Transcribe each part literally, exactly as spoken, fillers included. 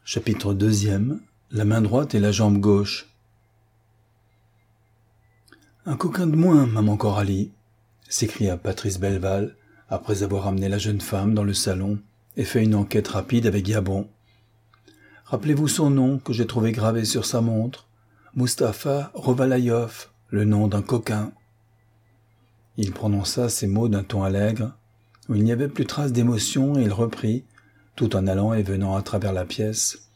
Chapitre deuxième. La main droite et la jambe gauche. Un coquin de moins, maman Coralie, s'écria Patrice Belval, après avoir amené la jeune femme dans le salon et fait une enquête rapide avec Gabon. Rappelez-vous son nom que j'ai trouvé gravé sur sa montre, Mustapha Rovalayov, le nom d'un coquin. Il prononça ces mots d'un ton allègre, où il n'y avait plus trace d'émotion, et il reprit, tout en allant et venant à travers la pièce.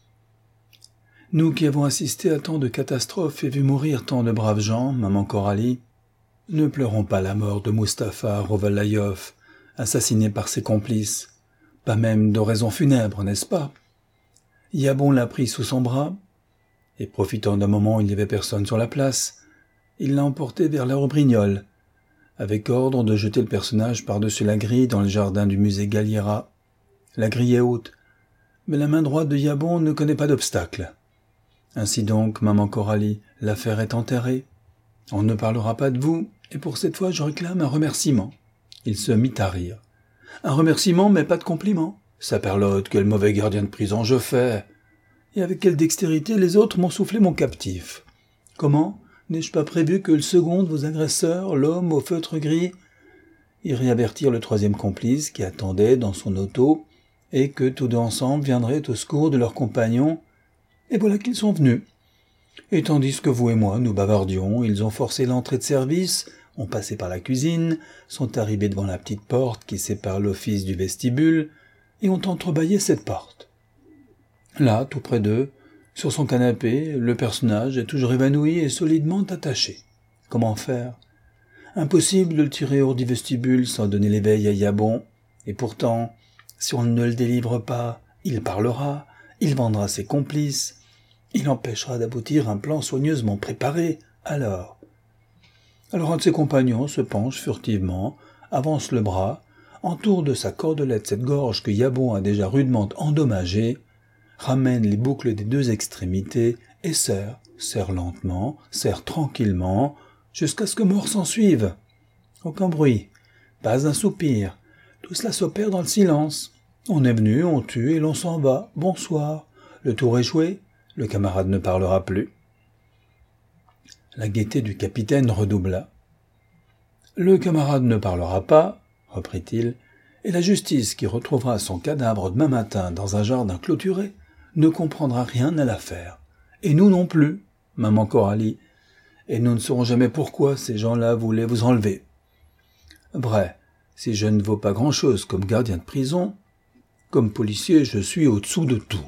Nous qui avons assisté à tant de catastrophes et vu mourir tant de braves gens, maman Coralie, ne pleurons pas la mort de Mustapha Rovalayov, assassiné par ses complices, pas même d'oraison funèbre, n'est-ce pas? Yabon l'a pris sous son bras, et profitant d'un moment où il n'y avait personne sur la place, il l'a emporté vers la rue Brignoles, avec ordre de jeter le personnage par-dessus la grille dans le jardin du musée Galliera. La grille est haute, mais la main droite de Yabon ne connaît pas d'obstacle. Ainsi donc, maman Coralie, l'affaire est enterrée. On ne parlera pas de vous, et pour cette fois je réclame un remerciement. Il se mit à rire. Un remerciement, mais pas de compliment. Saperlotte, quel mauvais gardien de prison je fais. Et avec quelle dextérité les autres m'ont soufflé mon captif. Comment? N'ai-je pas prévu que le second de vos agresseurs, l'homme au feutre gris, irait avertir le troisième complice qui attendait dans son auto, et que tous deux ensemble viendraient au secours de leurs compagnons? Et voilà qu'ils sont venus. Et tandis que vous et moi, nous bavardions, ils ont forcé l'entrée de service, ont passé par la cuisine, sont arrivés devant la petite porte qui sépare l'office du vestibule, et ont entrebâillé cette porte. Là, tout près d'eux, sur son canapé, le personnage est toujours évanoui et solidement attaché. Comment faire? Impossible de le tirer hors du vestibule sans donner l'éveil à Yabon, et pourtant, si on ne le délivre pas, il parlera, il vendra ses complices, il empêchera d'aboutir un plan soigneusement préparé, alors. Alors un de ses compagnons se penche furtivement, avance le bras, entoure de sa cordelette cette gorge que Yabon a déjà rudement endommagée, ramène les boucles des deux extrémités et serre, serre lentement, serre tranquillement, jusqu'à ce que mort s'en suive. Aucun bruit, pas un soupir, tout cela s'opère dans le silence. On est venu, on tue et l'on s'en va, bonsoir. Le tour est joué, le camarade ne parlera plus. La gaieté du capitaine redoubla. Le camarade ne parlera pas, reprit-il, et la justice qui retrouvera son cadavre demain matin dans un jardin clôturé ne comprendra rien à l'affaire. Et nous non plus, maman Coralie, et nous ne saurons jamais pourquoi ces gens-là voulaient vous enlever. Vrai, si je ne vaux pas grand-chose comme gardien de prison, comme policier, je suis au-dessous de tout.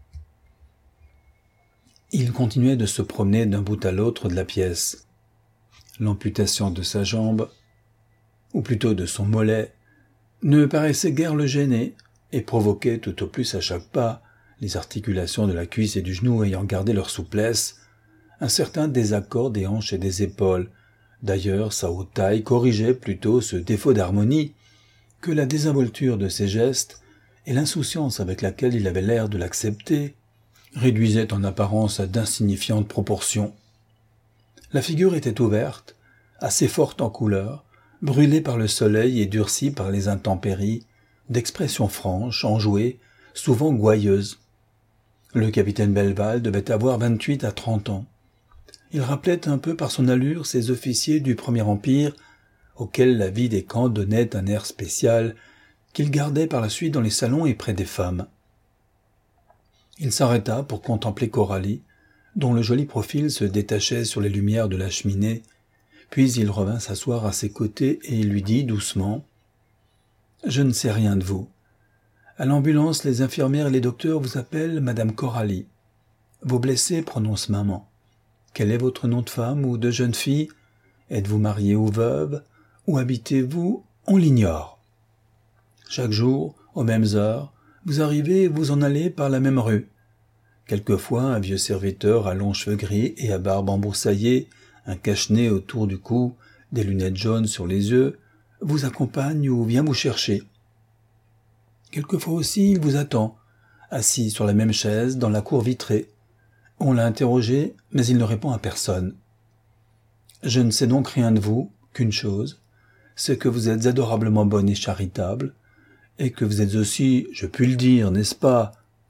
Il continuait de se promener d'un bout à l'autre de la pièce. L'amputation de sa jambe, ou plutôt de son mollet, ne paraissait guère le gêner et provoquait tout au plus à chaque pas, les articulations de la cuisse et du genou ayant gardé leur souplesse, un certain désaccord des hanches et des épaules. D'ailleurs, sa haute taille corrigeait plutôt ce défaut d'harmonie que la désinvolture de ses gestes et l'insouciance avec laquelle il avait l'air de l'accepter réduisaient en apparence à d'insignifiantes proportions. La figure était ouverte, assez forte en couleur, brûlée par le soleil et durcie par les intempéries, d'expression franche, enjouée, souvent gouailleuse. Le capitaine Belval devait avoir vingt-huit à trente ans. Il rappelait un peu par son allure ces officiers du Premier Empire, auxquels la vie des camps donnait un air spécial, qu'il gardait par la suite dans les salons et près des femmes. Il s'arrêta pour contempler Coralie, dont le joli profil se détachait sur les lumières de la cheminée, puis il revint s'asseoir à ses côtés et il lui dit doucement « Je ne sais rien de vous. À l'ambulance, les infirmières et les docteurs vous appellent Madame Coralie. Vos blessés prononcent maman. Quel est votre nom de femme ou de jeune fille? Êtes-vous mariée ou veuve? Où habitez-vous? On l'ignore. Chaque jour, aux mêmes heures, vous arrivez et vous en allez par la même rue. Quelquefois, un vieux serviteur à longs cheveux gris et à barbe embroussaillée, un cache-nez autour du cou, des lunettes jaunes sur les yeux, vous accompagne ou vient vous chercher. Quelquefois aussi, il vous attend, assis sur la même chaise dans la cour vitrée. On l'a interrogé, mais il ne répond à personne. Je ne sais donc rien de vous, qu'une chose, c'est que vous êtes adorablement bonne et charitable, et que vous êtes aussi, je puis le dire, n'est-ce pas,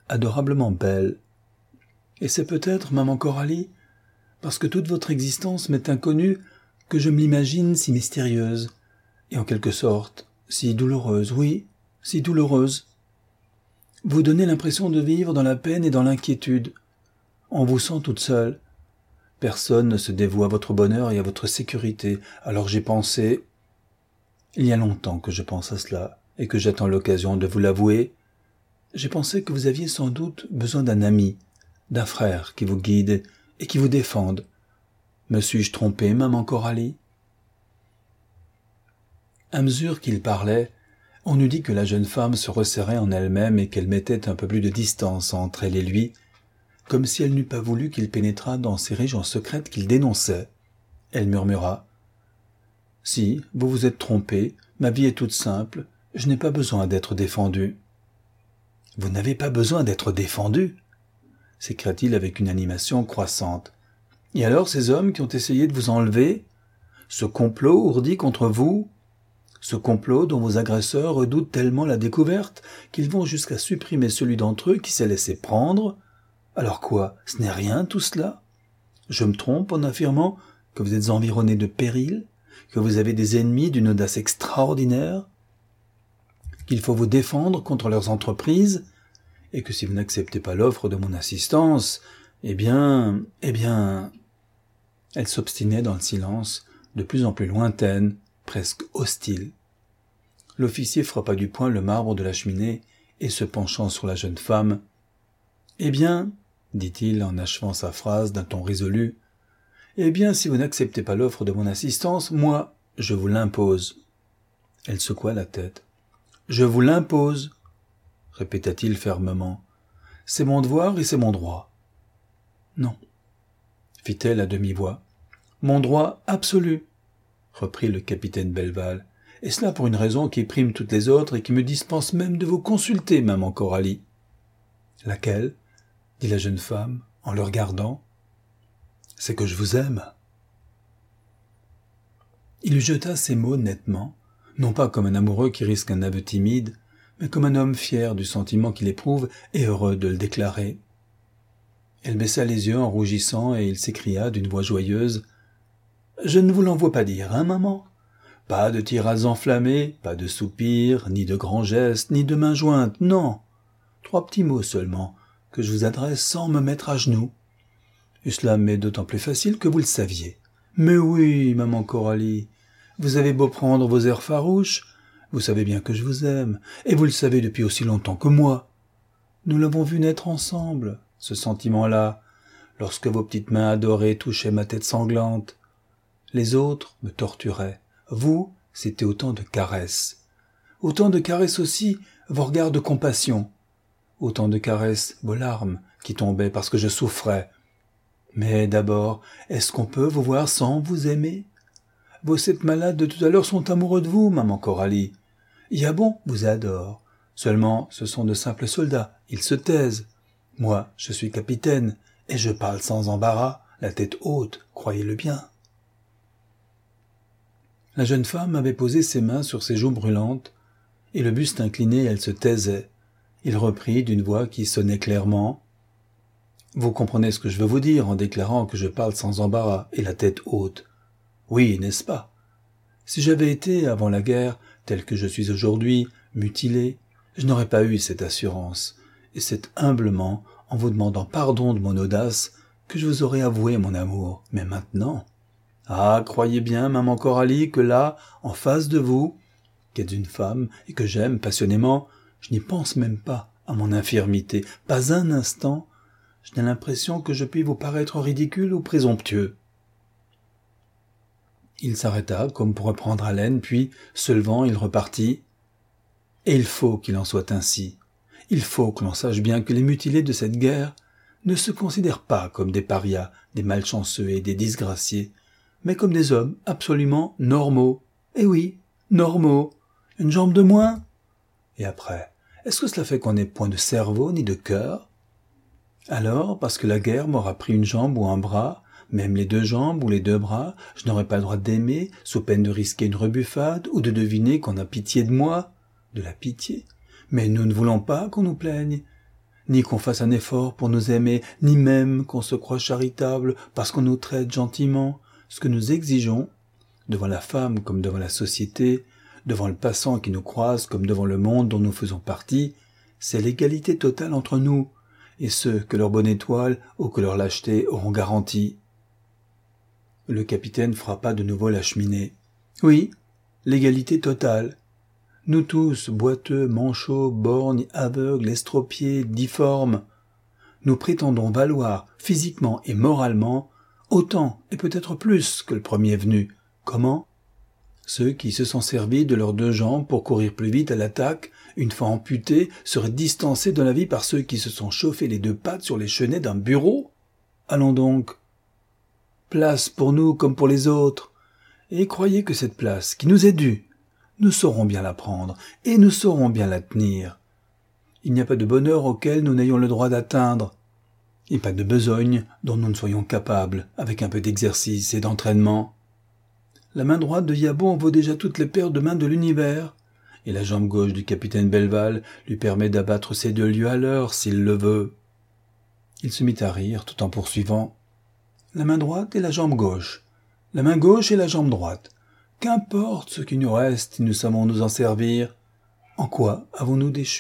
adorablement belle. Et c'est peut-être, maman Coralie, parce que toute votre existence m'est inconnue, que je me l'imagine si mystérieuse, et en quelque sorte, si douloureuse, oui, si douloureuse. Vous donnez l'impression de vivre dans la peine et dans l'inquiétude. On vous sent toute seule. Personne ne se dévoue à votre bonheur et à votre sécurité, alors j'ai pensé... Il y a longtemps que je pense à cela, et que j'attends l'occasion de vous l'avouer. J'ai pensé que vous aviez sans doute besoin d'un ami, d'un frère qui vous guide et qui vous défende. Me suis-je trompé, maman Coralie ? À mesure qu'il parlait, on eût dit que la jeune femme se resserrait en elle-même et qu'elle mettait un peu plus de distance entre elle et lui, comme si elle n'eût pas voulu qu'il pénétrât dans ces régions secrètes qu'il dénonçait. Elle murmura « Si, vous vous êtes trompé, ma vie est toute simple, je n'ai pas besoin d'être défendue. »« Vous n'avez pas besoin d'être défendue » s'écria-t-il avec une animation croissante. « Et alors ces hommes qui ont essayé de vous enlever ? Ce complot ourdi contre vous ? Ce complot dont vos agresseurs redoutent tellement la découverte qu'ils vont jusqu'à supprimer celui d'entre eux qui s'est laissé prendre ? Alors quoi, ce n'est rien tout cela ? Je me trompe en affirmant que vous êtes environné de périls, que vous avez des ennemis d'une audace extraordinaire, qu'il faut vous défendre contre leurs entreprises, et que si vous n'acceptez pas l'offre de mon assistance, eh bien, eh bien... » Elle s'obstinait dans le silence, de plus en plus lointaine, presque hostile. L'officier frappa du poing le marbre de la cheminée, et se penchant sur la jeune femme, « Eh bien, dit-il en achevant sa phrase d'un ton résolu, « eh bien, si vous n'acceptez pas l'offre de mon assistance, moi, je vous l'impose. » Elle secoua la tête. « Je vous l'impose, » répéta-t-il fermement. « C'est mon devoir et c'est mon droit. »« Non, » fit-elle à demi-voix. « Mon droit absolu, » reprit le capitaine Belval, « et cela pour une raison qui prime toutes les autres et qui me dispense même de vous consulter, maman Coralie. »« Laquelle ?» dit la jeune femme, en le regardant. « C'est que je vous aime. » Il jeta ces mots nettement, non pas comme un amoureux qui risque un aveu timide, mais comme un homme fier du sentiment qu'il éprouve et heureux de le déclarer. Elle baissa les yeux en rougissant et il s'écria d'une voix joyeuse « Je ne vous l'envoie pas dire, hein, maman ? Pas de tirades enflammées, pas de soupirs, ni de grands gestes, ni de mains jointes, non. Trois petits mots seulement, que je vous adresse sans me mettre à genoux. Et cela m'est d'autant plus facile que vous le saviez. Mais oui, maman Coralie, vous avez beau prendre vos airs farouches, vous savez bien que je vous aime, et vous le savez depuis aussi longtemps que moi. Nous l'avons vu naître ensemble, ce sentiment-là, lorsque vos petites mains adorées touchaient ma tête sanglante. Les autres me torturaient. Vous, c'était autant de caresses. Autant de caresses aussi, vos regards de compassion. Autant de caresses, vos larmes, qui tombaient parce que je souffrais. Mais d'abord, est-ce qu'on peut vous voir sans vous aimer ? Vos sept malades de tout à l'heure sont amoureux de vous, maman Coralie. Yabon vous adore. Seulement, ce sont de simples soldats, ils se taisent. Moi, je suis capitaine, et je parle sans embarras, la tête haute, croyez-le bien. La jeune femme avait posé ses mains sur ses joues brûlantes, et le buste incliné, elle se taisait. Il reprit d'une voix qui sonnait clairement. « Vous comprenez ce que je veux vous dire en déclarant que je parle sans embarras et la tête haute. Oui, n'est-ce pas ? Si j'avais été, avant la guerre, tel que je suis aujourd'hui, mutilé, je n'aurais pas eu cette assurance, et c'est humblement, en vous demandant pardon de mon audace, que je vous aurais avoué mon amour. Mais maintenant... Ah, croyez bien, maman Coralie, que là, en face de vous, qui êtes une femme et que j'aime passionnément, je n'y pense même pas à mon infirmité, pas un instant. Je n'ai l'impression que je puis vous paraître ridicule ou présomptueux. » Il s'arrêta comme pour reprendre haleine, puis, se levant, il repartit. « Et il faut qu'il en soit ainsi. Il faut que l'on sache bien que les mutilés de cette guerre ne se considèrent pas comme des parias, des malchanceux et des disgraciés, mais comme des hommes absolument normaux. Eh oui, normaux. Une jambe de moins ? Et après, est-ce que cela fait qu'on n'ait point de cerveau ni de cœur ? Alors, parce que la guerre m'aura pris une jambe ou un bras, même les deux jambes ou les deux bras, je n'aurai pas le droit d'aimer, sous peine de risquer une rebuffade ou de deviner qu'on a pitié de moi ? De la pitié ? Mais nous ne voulons pas qu'on nous plaigne. ni qu'on fasse un effort pour nous aimer, ni même qu'on se croie charitable parce qu'on nous traite gentiment. Ce que nous exigeons, devant la femme comme devant la société, devant le passant qui nous croise comme devant le monde dont nous faisons partie, c'est l'égalité totale entre nous et ceux que leur bonne étoile ou que leur lâcheté auront garanti. Le capitaine frappa de nouveau la cheminée. Oui, l'égalité totale. Nous tous, boiteux, manchots, borgnes, aveugles, estropiés, difformes, nous prétendons valoir, physiquement et moralement, autant et peut-être plus que le premier venu. Comment ? Ceux qui se sont servis de leurs deux jambes pour courir plus vite à l'attaque, une fois amputés, seraient distancés de la vie par ceux qui se sont chauffés les deux pattes sur les chenets d'un bureau ? Allons donc. Place pour nous comme pour les autres. Et croyez que cette place, qui nous est due, nous saurons bien la prendre, et nous saurons bien la tenir. Il n'y a pas de bonheur auquel nous n'ayons le droit d'atteindre, et pas de besogne dont nous ne soyons capables, avec un peu d'exercice et d'entraînement. La main droite de Yabon vaut déjà toutes les paires de mains de l'univers, et la jambe gauche du capitaine Belval lui permet d'abattre ses deux lieues à l'heure, s'il le veut. Il se mit à rire, tout en poursuivant. La main droite et la jambe gauche, la main gauche et la jambe droite. Qu'importe ce qui nous reste, nous savons nous en servir. En quoi avons-nous déchu ?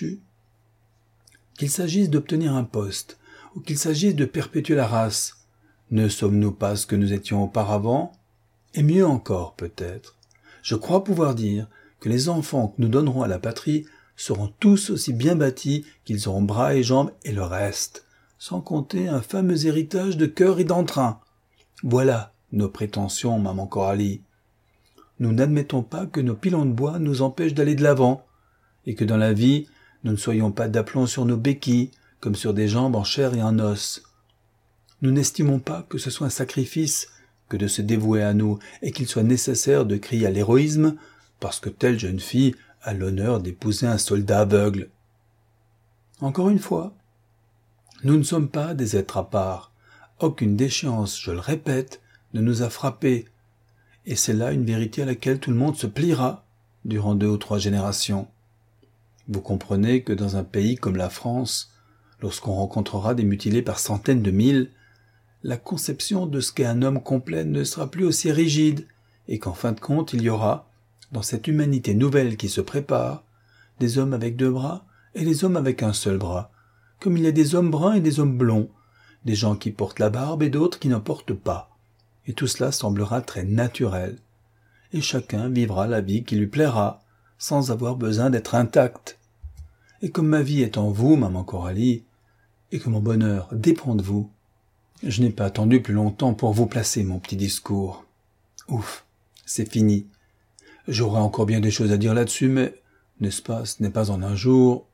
Qu'il s'agisse d'obtenir un poste, ou qu'il s'agisse de perpétuer la race, ne sommes-nous pas ce que nous étions auparavant ? Et mieux encore, peut-être. Je crois pouvoir dire que les enfants que nous donnerons à la patrie seront tous aussi bien bâtis qu'ils auront bras et jambes et le reste, sans compter un fameux héritage de cœur et d'entrain. Voilà nos prétentions, maman Coralie. Nous n'admettons pas que nos pilons de bois nous empêchent d'aller de l'avant, et que dans la vie, nous ne soyons pas d'aplomb sur nos béquilles, comme sur des jambes en chair et en os. Nous n'estimons pas que ce soit un sacrifice que de se dévouer à nous, et qu'il soit nécessaire de crier à l'héroïsme, parce que telle jeune fille a l'honneur d'épouser un soldat aveugle. Encore une fois, nous ne sommes pas des êtres à part. Aucune déchéance, je le répète, ne nous a frappés, et c'est là une vérité à laquelle tout le monde se pliera durant deux ou trois générations. Vous comprenez que dans un pays comme la France, lorsqu'on rencontrera des mutilés par centaines de mille, la conception de ce qu'est un homme complet ne sera plus aussi rigide, et qu'en fin de compte, il y aura, dans cette humanité nouvelle qui se prépare, des hommes avec deux bras et des hommes avec un seul bras, comme il y a des hommes bruns et des hommes blonds, des gens qui portent la barbe et d'autres qui n'en portent pas. Et tout cela semblera très naturel, et chacun vivra la vie qui lui plaira, sans avoir besoin d'être intact. Et comme ma vie est en vous, maman Coralie, et que mon bonheur dépend de vous, je n'ai pas attendu plus longtemps pour vous placer mon petit discours. Ouf, c'est fini. J'aurais encore bien des choses à dire là-dessus, mais, n'est-ce pas, ce n'est pas en un jour.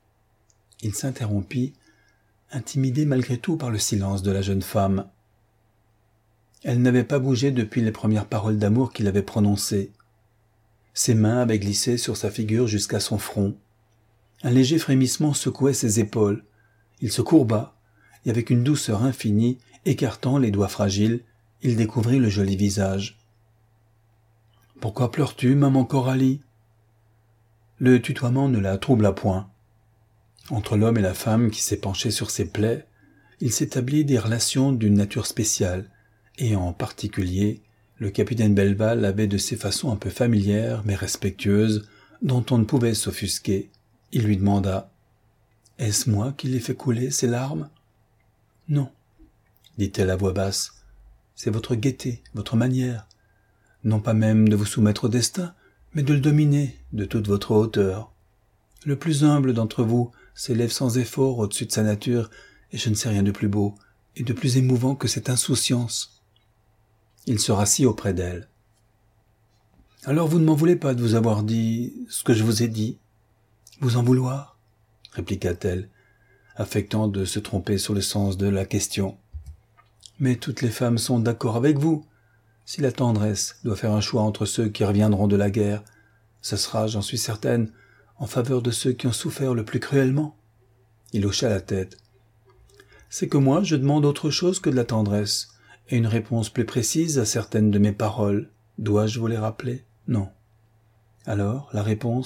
Il s'interrompit, intimidé malgré tout par le silence de la jeune femme. Elle n'avait pas bougé depuis les premières paroles d'amour qu'il avait prononcées. Ses mains avaient glissé sur sa figure jusqu'à son front. Un léger frémissement secouait ses épaules. Il se courba, et avec une douceur infinie, écartant les doigts fragiles, il découvrit le joli visage. « Pourquoi pleures-tu, maman Coralie ?» Le tutoiement ne la troubla point. Entre l'homme et la femme qui s'est penché sur ses plaies, il s'établit des relations d'une nature spéciale, et en particulier, le capitaine Belval avait de ces façons un peu familières mais respectueuses, dont on ne pouvait s'offusquer. Il lui demanda « Est-ce moi qui l'ai fait couler ces larmes ?»« Non, » dit-elle à voix basse, « c'est votre gaieté, votre manière, non pas même de vous soumettre au destin, mais de le dominer de toute votre hauteur. Le plus humble d'entre vous s'élève sans effort au-dessus de sa nature, et je ne sais rien de plus beau et de plus émouvant que cette insouciance. » Il se rassit auprès d'elle. « Alors vous ne m'en voulez pas de vous avoir dit ce que je vous ai dit ? Vous en vouloir ?» répliqua-t-elle, affectant de se tromper sur le sens de la question. « Mais toutes les femmes sont d'accord avec vous. Si la tendresse doit faire un choix entre ceux qui reviendront de la guerre, ce sera, j'en suis certaine, en faveur de ceux qui ont souffert le plus cruellement. » Il hocha la tête. « C'est que moi, je demande autre chose que de la tendresse, et une réponse plus précise à certaines de mes paroles. Dois-je vous les rappeler ? Non. Alors, la réponse ?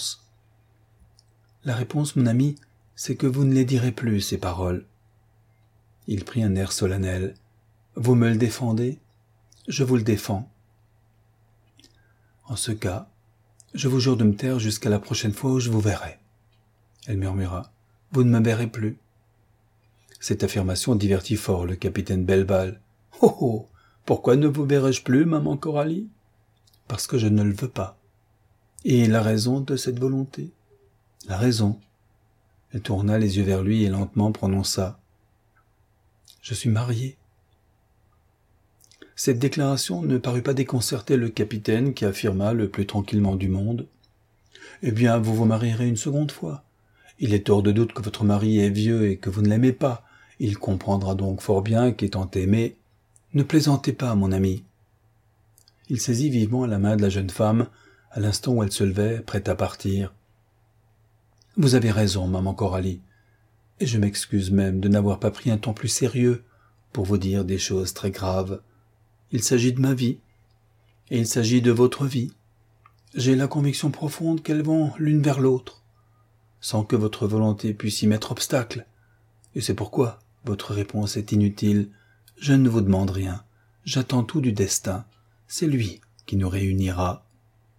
La réponse, mon ami, c'est que vous ne les direz plus, ces paroles. » Il prit un air solennel. « Vous me le défendez ? Je vous le défends. » « En ce cas, je vous jure de me taire jusqu'à la prochaine fois où je vous verrai. » Elle murmura. « Vous ne me verrez plus. » Cette affirmation divertit fort le capitaine Belval. « Oh oh, pourquoi ne vous verrai-je plus, maman Coralie ? » ?»« Parce que je ne le veux pas. »« Et la raison de cette volonté ? » ?»« La raison. » Elle tourna les yeux vers lui et lentement prononça. « Je suis mariée. » Cette déclaration ne parut pas déconcerter le capitaine qui affirma le plus tranquillement du monde. « Eh bien, vous vous marierez une seconde fois. Il est hors de doute que votre mari est vieux et que vous ne l'aimez pas. Il comprendra donc fort bien qu'étant aimé... Ne plaisantez pas, mon ami. » Il saisit vivement la main de la jeune femme, à l'instant où elle se levait, prête à partir. « Vous avez raison, maman Coralie, et je m'excuse même de n'avoir pas pris un ton plus sérieux pour vous dire des choses très graves. Il s'agit de ma vie, et il s'agit de votre vie. J'ai la conviction profonde qu'elles vont l'une vers l'autre, sans que votre volonté puisse y mettre obstacle. Et c'est pourquoi votre réponse est inutile. Je ne vous demande rien. J'attends tout du destin. C'est lui qui nous réunira. »« Non, »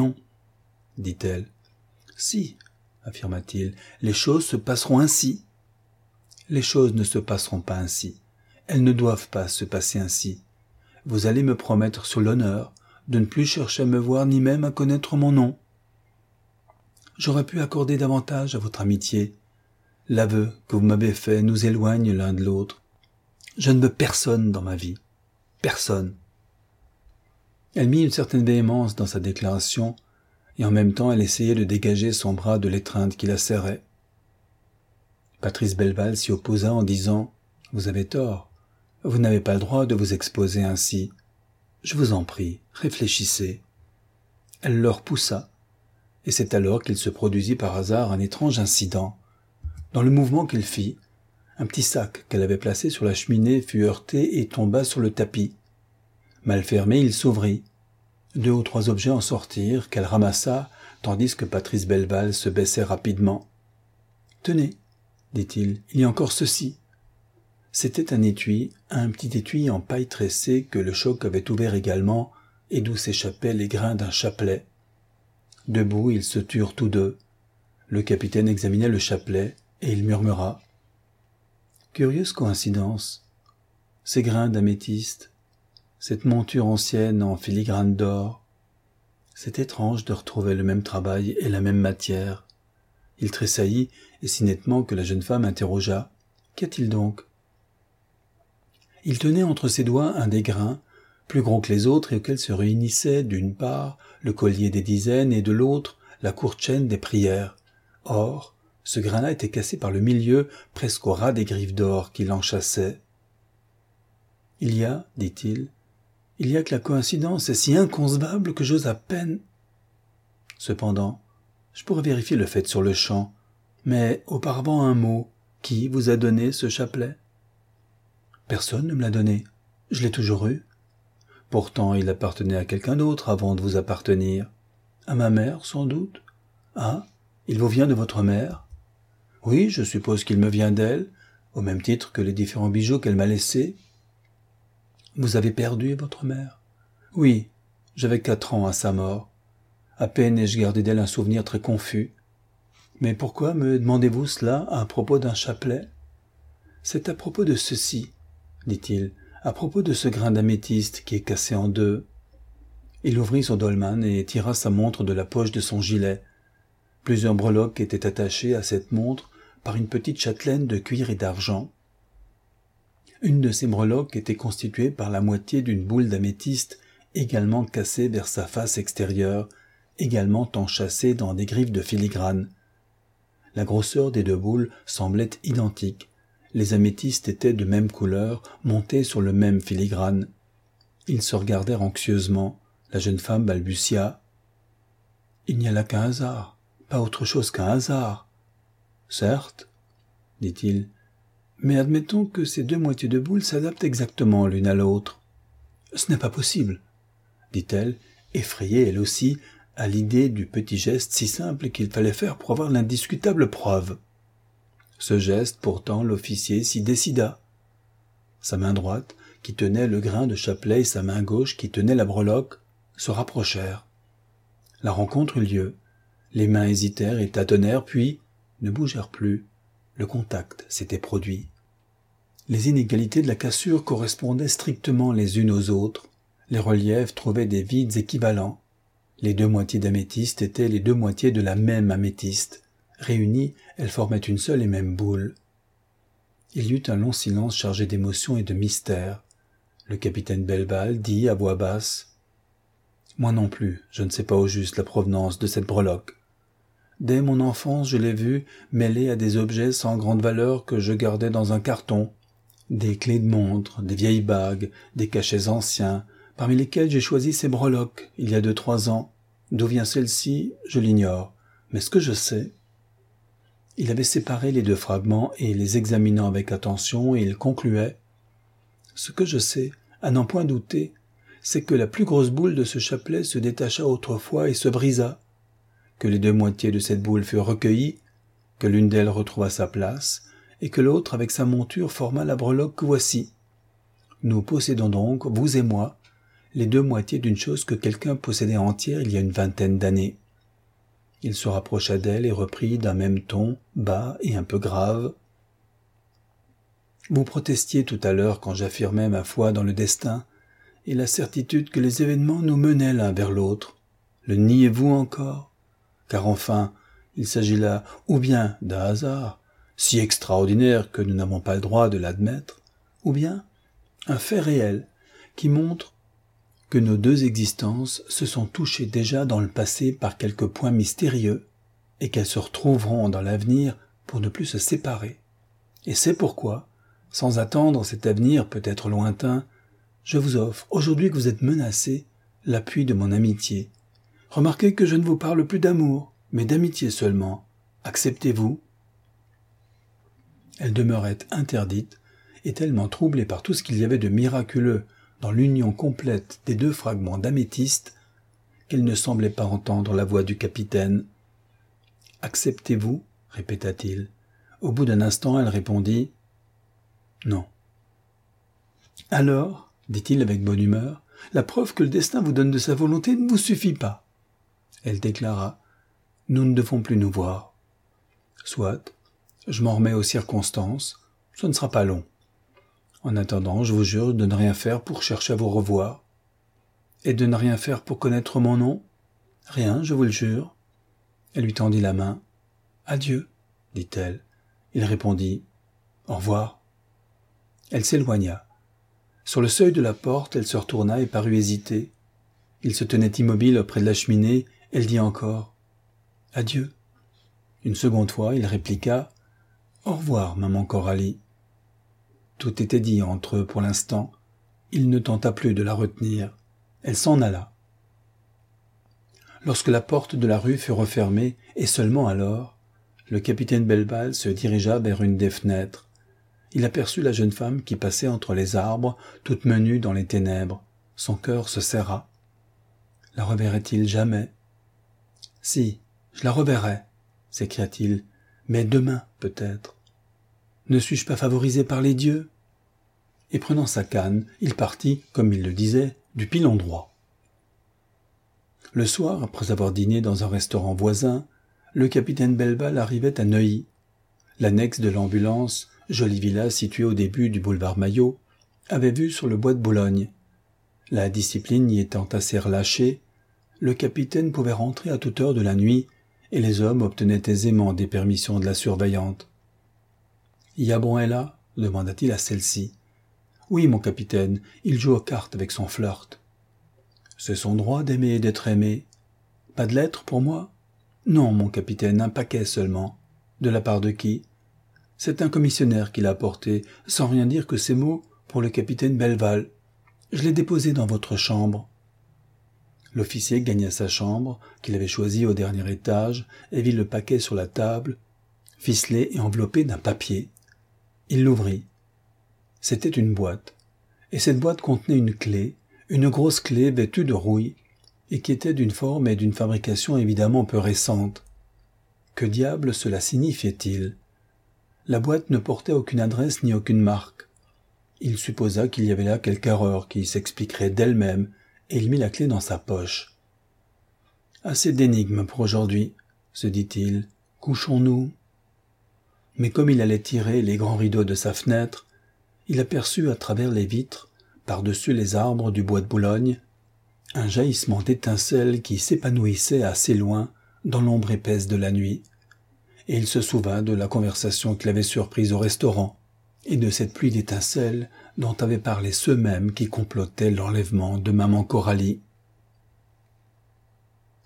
dit-elle. « Si, » affirma-t-il, « les choses se passeront ainsi. » »« Les choses ne se passeront pas ainsi. Elles ne doivent pas se passer ainsi. Vous allez me promettre sur l'honneur de ne plus chercher à me voir ni même à connaître mon nom. J'aurais pu accorder davantage à votre amitié. L'aveu que vous m'avez fait nous éloigne l'un de l'autre. Je ne veux personne dans ma vie. Personne. » Elle mit une certaine véhémence dans sa déclaration, et en même temps elle essayait de dégager son bras de l'étreinte qui la serrait. Patrice Belval s'y opposa en disant « Vous avez tort. Vous n'avez pas le droit de vous exposer ainsi. Je vous en prie, réfléchissez. » Elle le repoussa, et c'est alors qu'il se produisit par hasard un étrange incident. Dans le mouvement qu'il fit, un petit sac qu'elle avait placé sur la cheminée fut heurté et tomba sur le tapis. Mal fermé, il s'ouvrit. Deux ou trois objets en sortirent, qu'elle ramassa, tandis que Patrice Belval se baissait rapidement. « Tenez, dit-il, il y a encore ceci. » C'était un étui, un petit étui en paille tressée que le choc avait ouvert également et d'où s'échappaient les grains d'un chapelet. Debout, ils se turent tous deux. Le capitaine examinait le chapelet et il murmura. « Curieuse coïncidence. Ces grains d'améthyste, cette monture ancienne en filigrane d'or. C'est étrange de retrouver le même travail et la même matière. » Il tressaillit et si nettement que la jeune femme interrogea. « Qu'y a-t-il donc ?» Il tenait entre ses doigts un des grains, plus gros que les autres et auquel se réunissaient d'une part le collier des dizaines et de l'autre la courte chaîne des prières. Or, ce grain-là était cassé par le milieu presque au ras des griffes d'or qui l'enchâssaient. « Il y a, dit-il, il y a que la coïncidence est si inconcevable que j'ose à peine. Cependant, je pourrais vérifier le fait sur le champ, mais auparavant un mot, qui vous a donné ce chapelet ? » « Personne ne me l'a donné. Je l'ai toujours eu. Pourtant, il appartenait à quelqu'un d'autre avant de vous appartenir. À ma mère, sans doute. Ah, il vous vient de votre mère ? Oui, je suppose qu'il me vient d'elle, au même titre que les différents bijoux qu'elle m'a laissés. Vous avez perdu votre mère ? Oui, j'avais quatre ans à sa mort. À peine ai-je gardé d'elle un souvenir très confus. Mais pourquoi me demandez-vous cela à propos d'un chapelet ? C'est à propos de ceci, dit-il, à propos de ce grain d'améthyste qui est cassé en deux. Il ouvrit son dolman et tira sa montre de la poche de son gilet. Plusieurs breloques étaient attachées à cette montre par une petite châtelaine de cuir et d'argent. Une de ces breloques était constituée par la moitié d'une boule d'améthyste également cassée vers sa face extérieure, également enchâssée dans des griffes de filigrane. La grosseur des deux boules semblait identique. Les améthystes étaient de même couleur, montés sur le même filigrane. Ils se regardèrent anxieusement. La jeune femme balbutia. « Il n'y a là qu'un hasard, pas autre chose qu'un hasard. »« Certes, dit-il, mais admettons que ces deux moitiés de boule s'adaptent exactement l'une à l'autre. »« Ce n'est pas possible, » dit-elle, effrayée elle aussi, à l'idée du petit geste si simple qu'il fallait faire pour avoir l'indiscutable preuve. Ce geste, pourtant, l'officier s'y décida. Sa main droite, qui tenait le grain de chapelet, et sa main gauche, qui tenait la breloque, se rapprochèrent. La rencontre eut lieu. Les mains hésitèrent et tâtonnèrent, puis ne bougèrent plus. Le contact s'était produit. Les inégalités de la cassure correspondaient strictement les unes aux autres. Les reliefs trouvaient des vides équivalents. Les deux moitiés d'améthyste étaient les deux moitiés de la même améthyste. Réunies, elles formaient une seule et même boule. Il y eut un long silence chargé d'émotion et de mystère. Le capitaine Belval dit à voix basse « Moi non plus, je ne sais pas au juste la provenance de cette breloque. Dès mon enfance, je l'ai vue mêlée à des objets sans grande valeur que je gardais dans un carton, des clés de montre, des vieilles bagues, des cachets anciens, parmi lesquels j'ai choisi ces breloques il y a deux trois ans. D'où vient celle-ci, je l'ignore, mais ce que je sais... » Il avait séparé les deux fragments et les examinant avec attention, et il concluait « Ce que je sais, à n'en point douter, c'est que la plus grosse boule de ce chapelet se détacha autrefois et se brisa, que les deux moitiés de cette boule furent recueillies, que l'une d'elles retrouva sa place, et que l'autre avec sa monture forma la breloque que voici. Nous possédons donc, vous et moi, les deux moitiés d'une chose que quelqu'un possédait entière il y a une vingtaine d'années. » Il se rapprocha d'elle et reprit d'un même ton, bas et un peu grave. « Vous protestiez tout à l'heure quand j'affirmais ma foi dans le destin et la certitude que les événements nous menaient l'un vers l'autre. Le niez-vous encore? Car enfin, il s'agit là ou bien d'un hasard, si extraordinaire que nous n'avons pas le droit de l'admettre, ou bien un fait réel qui montre que nos deux existences se sont touchées déjà dans le passé par quelques points mystérieux et qu'elles se retrouveront dans l'avenir pour ne plus se séparer. Et c'est pourquoi, sans attendre cet avenir peut-être lointain, je vous offre, aujourd'hui que vous êtes menacés, l'appui de mon amitié. Remarquez que je ne vous parle plus d'amour, mais d'amitié seulement. Acceptez-vous » Elle demeurait interdite et tellement troublée par tout ce qu'il y avait de miraculeux dans l'union complète des deux fragments d'améthyste, qu'elle ne semblait pas entendre la voix du capitaine. « Acceptez-vous » répéta-t-il. Au bout d'un instant, elle répondit « Non. »« Alors, dit-il avec bonne humeur, la preuve que le destin vous donne de sa volonté ne vous suffit pas. » Elle déclara « Nous ne devons plus nous voir. »« Soit, je m'en remets aux circonstances, ce ne sera pas long. En attendant, je vous jure de ne rien faire pour chercher à vous revoir. Et de ne rien faire pour connaître mon nom? Rien, je vous le jure. » Elle lui tendit la main. « Adieu, dit-elle. » Il répondit « Au revoir. » Elle s'éloigna. Sur le seuil de la porte, elle se retourna et parut hésiter. Il se tenait immobile auprès de la cheminée. Elle dit encore « Adieu. » Une seconde fois, il répliqua « Au revoir, maman Coralie. » Tout était dit entre eux pour l'instant. Il ne tenta plus de la retenir. Elle s'en alla. Lorsque la porte de la rue fut refermée, et seulement alors, le capitaine Belval se dirigea vers une des fenêtres. Il aperçut la jeune femme qui passait entre les arbres, toute menue dans les ténèbres. Son cœur se serra. La reverrait-il jamais? « Si, je la reverrai, » s'écria-t-il, « mais demain, peut-être. Ne suis-je pas favorisé par les dieux ?» Et prenant sa canne, il partit, comme il le disait, du pilon droit. Le soir, après avoir dîné dans un restaurant voisin, le capitaine Belval arrivait à Neuilly. L'annexe de l'ambulance, jolie villa située au début du boulevard Maillot, avait vue sur le bois de Boulogne. La discipline y étant assez relâchée, le capitaine pouvait rentrer à toute heure de la nuit et les hommes obtenaient aisément des permissions de la surveillante. « Yabon est là ?» demanda-t-il à celle-ci. « Oui, mon capitaine, il joue aux cartes avec son flirt. »« C'est son droit d'aimer et d'être aimé. Pas de lettres pour moi ? » ?»« Non, mon capitaine, un paquet seulement. »« De la part de qui ? » ?»« C'est un commissionnaire qui l'a apporté, sans rien dire que ces mots pour le capitaine Belval. Je l'ai déposé dans votre chambre. » L'officier gagna sa chambre, qu'il avait choisie au dernier étage, et vit le paquet sur la table, ficelé et enveloppé d'un papier. Il l'ouvrit. C'était une boîte, et cette boîte contenait une clé, une grosse clé vêtue de rouille, et qui était d'une forme et d'une fabrication évidemment peu récentes. Que diable cela signifiait-il ? La boîte ne portait aucune adresse ni aucune marque. Il supposa qu'il y avait là quelque erreur qui s'expliquerait d'elle-même, et il mit la clé dans sa poche. « Assez d'énigmes pour aujourd'hui, » se dit-il. « Couchons-nous. » Mais comme il allait tirer les grands rideaux de sa fenêtre, il aperçut à travers les vitres, par-dessus les arbres du bois de Boulogne, un jaillissement d'étincelles qui s'épanouissait assez loin dans l'ombre épaisse de la nuit, et il se souvint de la conversation qu'il avait surprise au restaurant, et de cette pluie d'étincelles dont avaient parlé ceux-mêmes qui complotaient l'enlèvement de maman Coralie.